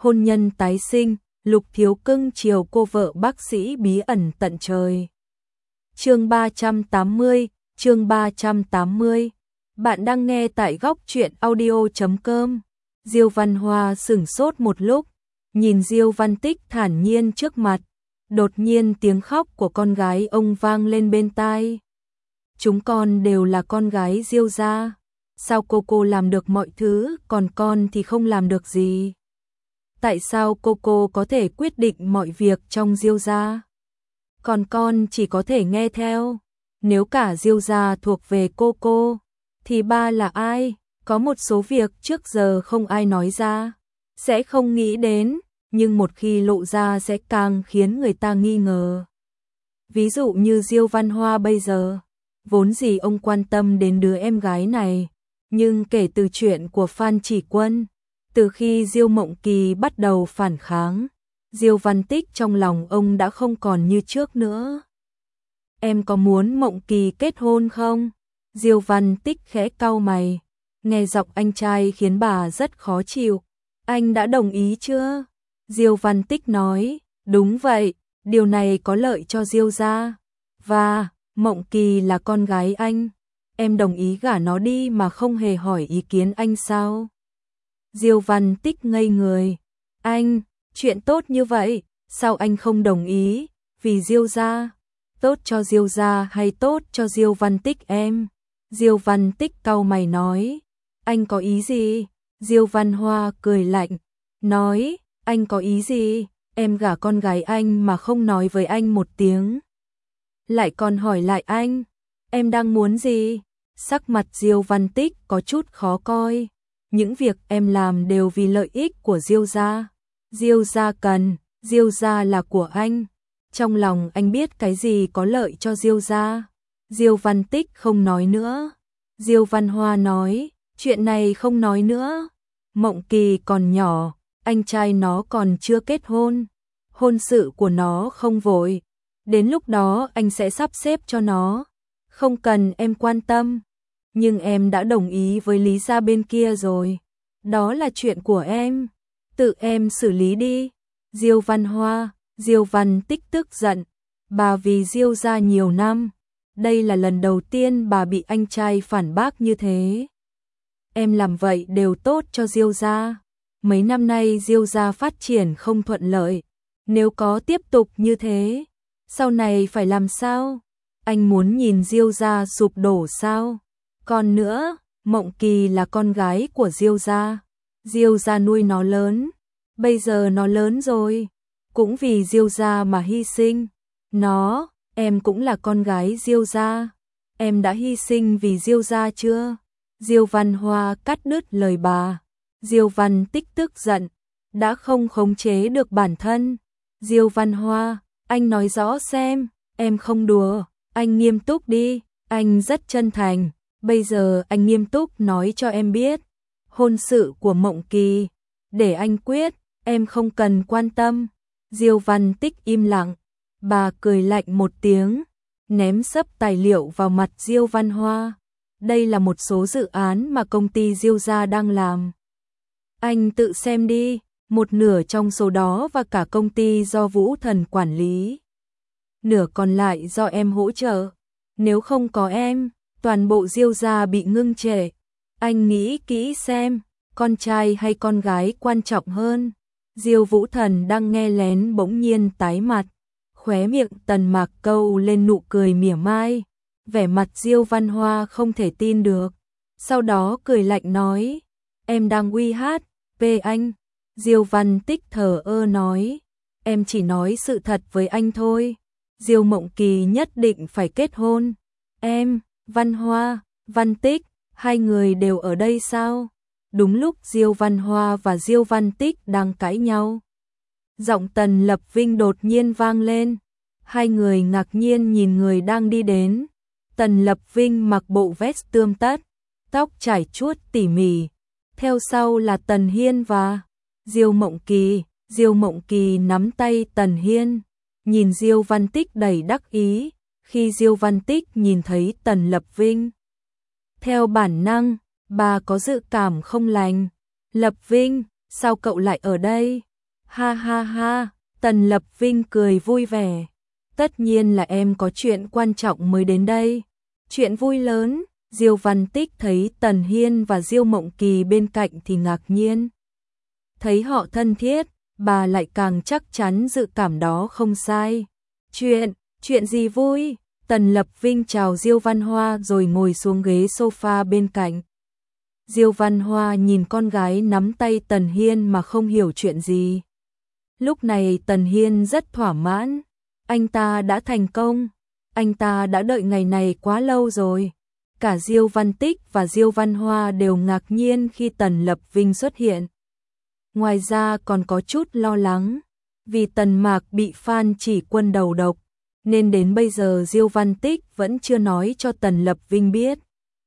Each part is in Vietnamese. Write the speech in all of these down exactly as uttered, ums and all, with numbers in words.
hôn nhân tái sinh, Lục Thiếu cưng chiều cô vợ bác sĩ bí ẩn tận trời. Chương ba trăm tám mươi, chương ba trăm tám mươi. Bạn đang nghe tại góc truyện audio chấm com. Diêu Văn Hoa sửng sốt một lúc, nhìn Diêu Văn Tích thản nhiên trước mặt, đột nhiên tiếng khóc của con gái ông vang lên bên tai. Chúng con đều là con gái Diêu gia, sao cô cô làm được mọi thứ, còn con thì không làm được gì? Tại sao cô cô có thể quyết định mọi việc trong Diêu gia, còn con chỉ có thể nghe theo? Nếu cả Diêu gia thuộc về cô cô, thì ba là ai? Có một số việc trước giờ không ai nói ra, sẽ không nghĩ đến, nhưng một khi lộ ra sẽ càng khiến người ta nghi ngờ. Ví dụ như Diêu Văn Hoa bây giờ, vốn gì ông quan tâm đến đứa em gái này, nhưng kể từ chuyện của Phan Chỉ Quân, từ khi Diêu Mộng Kỳ bắt đầu phản kháng, Diêu Văn Tích trong lòng ông đã không còn như trước nữa. Em có muốn Mộng Kỳ kết hôn không? Diêu Văn Tích khẽ cau mày, nghe giọng anh trai khiến bà rất khó chịu. Anh đã đồng ý chưa? Diêu Văn Tích nói, đúng vậy, điều này có lợi cho Diêu gia. Và, Mộng Kỳ là con gái anh, em đồng ý gả nó đi mà không hề hỏi ý kiến anh sao? Diêu Văn Tích ngây người, anh, chuyện tốt như vậy, sao anh không đồng ý? Vì Diêu gia, tốt cho Diêu gia hay tốt cho Diêu Văn Tích em? Diêu Văn Tích cau mày nói, anh có ý gì? Diêu Văn Hoa cười lạnh, nói, anh có ý gì? Em gả con gái anh mà không nói với anh một tiếng, lại còn hỏi lại anh, em đang muốn gì? Sắc mặt Diêu Văn Tích có chút khó coi, những việc em làm đều vì lợi ích của Diêu gia. Diêu gia cần, Diêu gia là của anh, trong lòng anh biết cái gì có lợi cho Diêu gia. Diêu Văn Tích không nói nữa. Diêu Văn Hoa nói, chuyện này không nói nữa. Mộng Kỳ còn nhỏ, anh trai nó còn chưa kết hôn, hôn sự của nó không vội, đến lúc đó anh sẽ sắp xếp cho nó, không cần em quan tâm. Nhưng em đã đồng ý với Lý gia bên kia rồi, đó là chuyện của em, tự em xử lý đi. Diêu Văn Hoa, Diêu Văn Tích tức giận, bà vì Diêu gia nhiều năm, đây là lần đầu tiên bà bị anh trai phản bác như thế. Em làm vậy đều tốt cho Diêu gia. Mấy năm nay Diêu gia phát triển không thuận lợi, nếu có tiếp tục như thế, sau này phải làm sao? Anh muốn nhìn Diêu gia sụp đổ sao? Còn nữa, Mộng Kỳ là con gái của Diêu gia, Diêu gia nuôi nó lớn, bây giờ nó lớn rồi, cũng vì Diêu gia mà hy sinh. Nó, em cũng là con gái Diêu gia, em đã hy sinh vì Diêu gia chưa? Diêu Văn Hoa cắt đứt lời bà. Diêu Văn Tích tức giận, đã không khống chế được bản thân. Diêu Văn Hoa, anh nói rõ xem, em không đùa, anh nghiêm túc đi, anh rất chân thành, bây giờ anh nghiêm túc nói cho em biết, hôn sự của Mộng Kỳ, để anh quyết, em không cần quan tâm. Diêu Văn Tích im lặng, bà cười lạnh một tiếng, ném sấp tài liệu vào mặt Diêu Văn Hoa. Đây là một số dự án mà công ty Diêu gia đang làm. Anh tự xem đi, một nửa trong số đó và cả công ty do Vũ Thần quản lý, nửa còn lại do em hỗ trợ. Nếu không có em, toàn bộ Diêu gia bị ngưng trệ. Anh nghĩ kỹ xem, con trai hay con gái quan trọng hơn? Diêu Vũ Thần đang nghe lén bỗng nhiên tái mặt, khóe miệng Tần Mạc câu lên nụ cười mỉa mai, vẻ mặt Diêu Văn Hoa không thể tin được, sau đó cười lạnh nói, em đang uy hát về anh. Diêu Văn Tích thờ ơ nói, em chỉ nói sự thật với anh thôi. Diêu Mộng Kỳ nhất định phải kết hôn. Em, Văn Hoa, Văn Tích, hai người đều ở đây sao? Đúng lúc Diêu Văn Hoa và Diêu Văn Tích đang cãi nhau, giọng Tần Lập Vinh đột nhiên vang lên. Hai người ngạc nhiên nhìn người đang đi đến. Tần Lập Vinh mặc bộ vest tươm tất, tóc trải chuốt tỉ mỉ, theo sau là Tần Hiên và Diêu Mộng Kỳ. Diêu Mộng Kỳ nắm tay Tần Hiên, nhìn Diêu Văn Tích đầy đắc ý. Khi Diêu Văn Tích nhìn thấy Tần Lập Vinh, theo bản năng, bà có dự cảm không lành. Lập Vinh, sao cậu lại ở đây? Ha ha ha, Tần Lập Vinh cười vui vẻ. Tất nhiên là em có chuyện quan trọng mới đến đây. Chuyện vui lớn. Diêu Văn Tích thấy Tần Hiên và Diêu Mộng Kỳ bên cạnh thì ngạc nhiên. Thấy họ thân thiết, bà lại càng chắc chắn dự cảm đó không sai. Chuyện, chuyện gì vui? Tần Lập Vinh chào Diêu Văn Hoa rồi ngồi xuống ghế sofa bên cạnh. Diêu Văn Hoa nhìn con gái nắm tay Tần Hiên mà không hiểu chuyện gì. Lúc này Tần Hiên rất thỏa mãn. Anh ta đã thành công. Anh ta đã đợi ngày này quá lâu rồi. Cả Diêu Văn Tích và Diêu Văn Hoa đều ngạc nhiên khi Tần Lập Vinh xuất hiện. Ngoài ra còn có chút lo lắng. Vì Tần Mạc bị Phan Chỉ Quân đầu độc. Nên đến bây giờ Diêu Văn Tích vẫn chưa nói cho Tần Lập Vinh biết.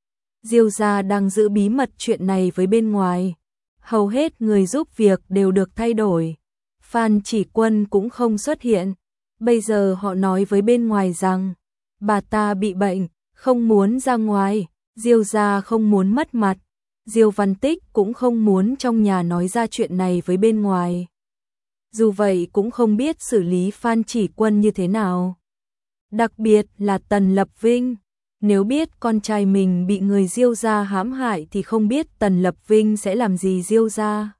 Diêu gia đang giữ bí mật chuyện này với bên ngoài. Hầu hết người giúp việc đều được thay đổi. Phan Chỉ Quân cũng không xuất hiện. Bây giờ họ nói với bên ngoài rằng bà ta bị bệnh, không muốn ra ngoài. Diêu gia không muốn mất mặt. Diêu Văn Tích cũng không muốn trong nhà nói ra chuyện này với bên ngoài. Dù vậy cũng không biết xử lý Phan Chỉ Quân như thế nào. Đặc biệt là Tần Lập Vinh. Nếu biết con trai mình bị người Diêu gia hãm hại thì không biết Tần Lập Vinh sẽ làm gì Diêu gia.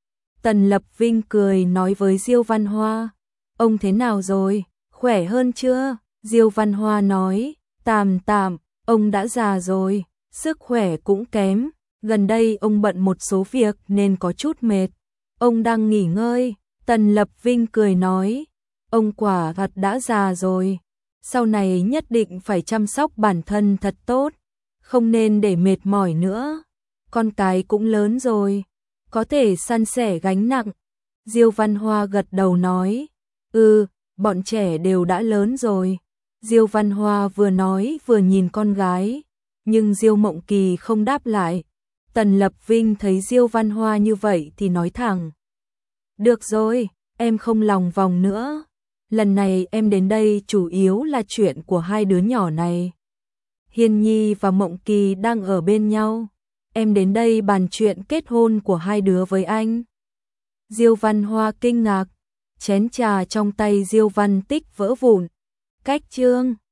Tần Lập Vinh cười nói với Diêu Văn Hoa. Ông thế nào rồi? Khỏe hơn chưa? Diêu Văn Hoa nói. Tạm tạm, ông đã già rồi, sức khỏe cũng kém. Gần đây ông bận một số việc nên có chút mệt. Ông đang nghỉ ngơi. Tần Lập Vinh cười nói. Ông quả thật đã già rồi. Sau này nhất định phải chăm sóc bản thân thật tốt. Không nên để mệt mỏi nữa. Con cái cũng lớn rồi. Có thể san sẻ gánh nặng. Diêu Văn Hoa gật đầu nói. Ừ, bọn trẻ đều đã lớn rồi. Diêu Văn Hoa vừa nói vừa nhìn con gái. Nhưng Diêu Mộng Kỳ không đáp lại. Tần Lập Vinh thấy Diêu Văn Hoa như vậy thì nói thẳng. Được rồi, em không lòng vòng nữa. Lần này em đến đây chủ yếu là chuyện của hai đứa nhỏ này. Hiên Nhi và Mộng Kỳ đang ở bên nhau. Em đến đây bàn chuyện kết hôn của hai đứa với anh. Diêu Văn Hoa kinh ngạc. Chén trà trong tay Diêu Văn Tích vỡ vụn. Cách chương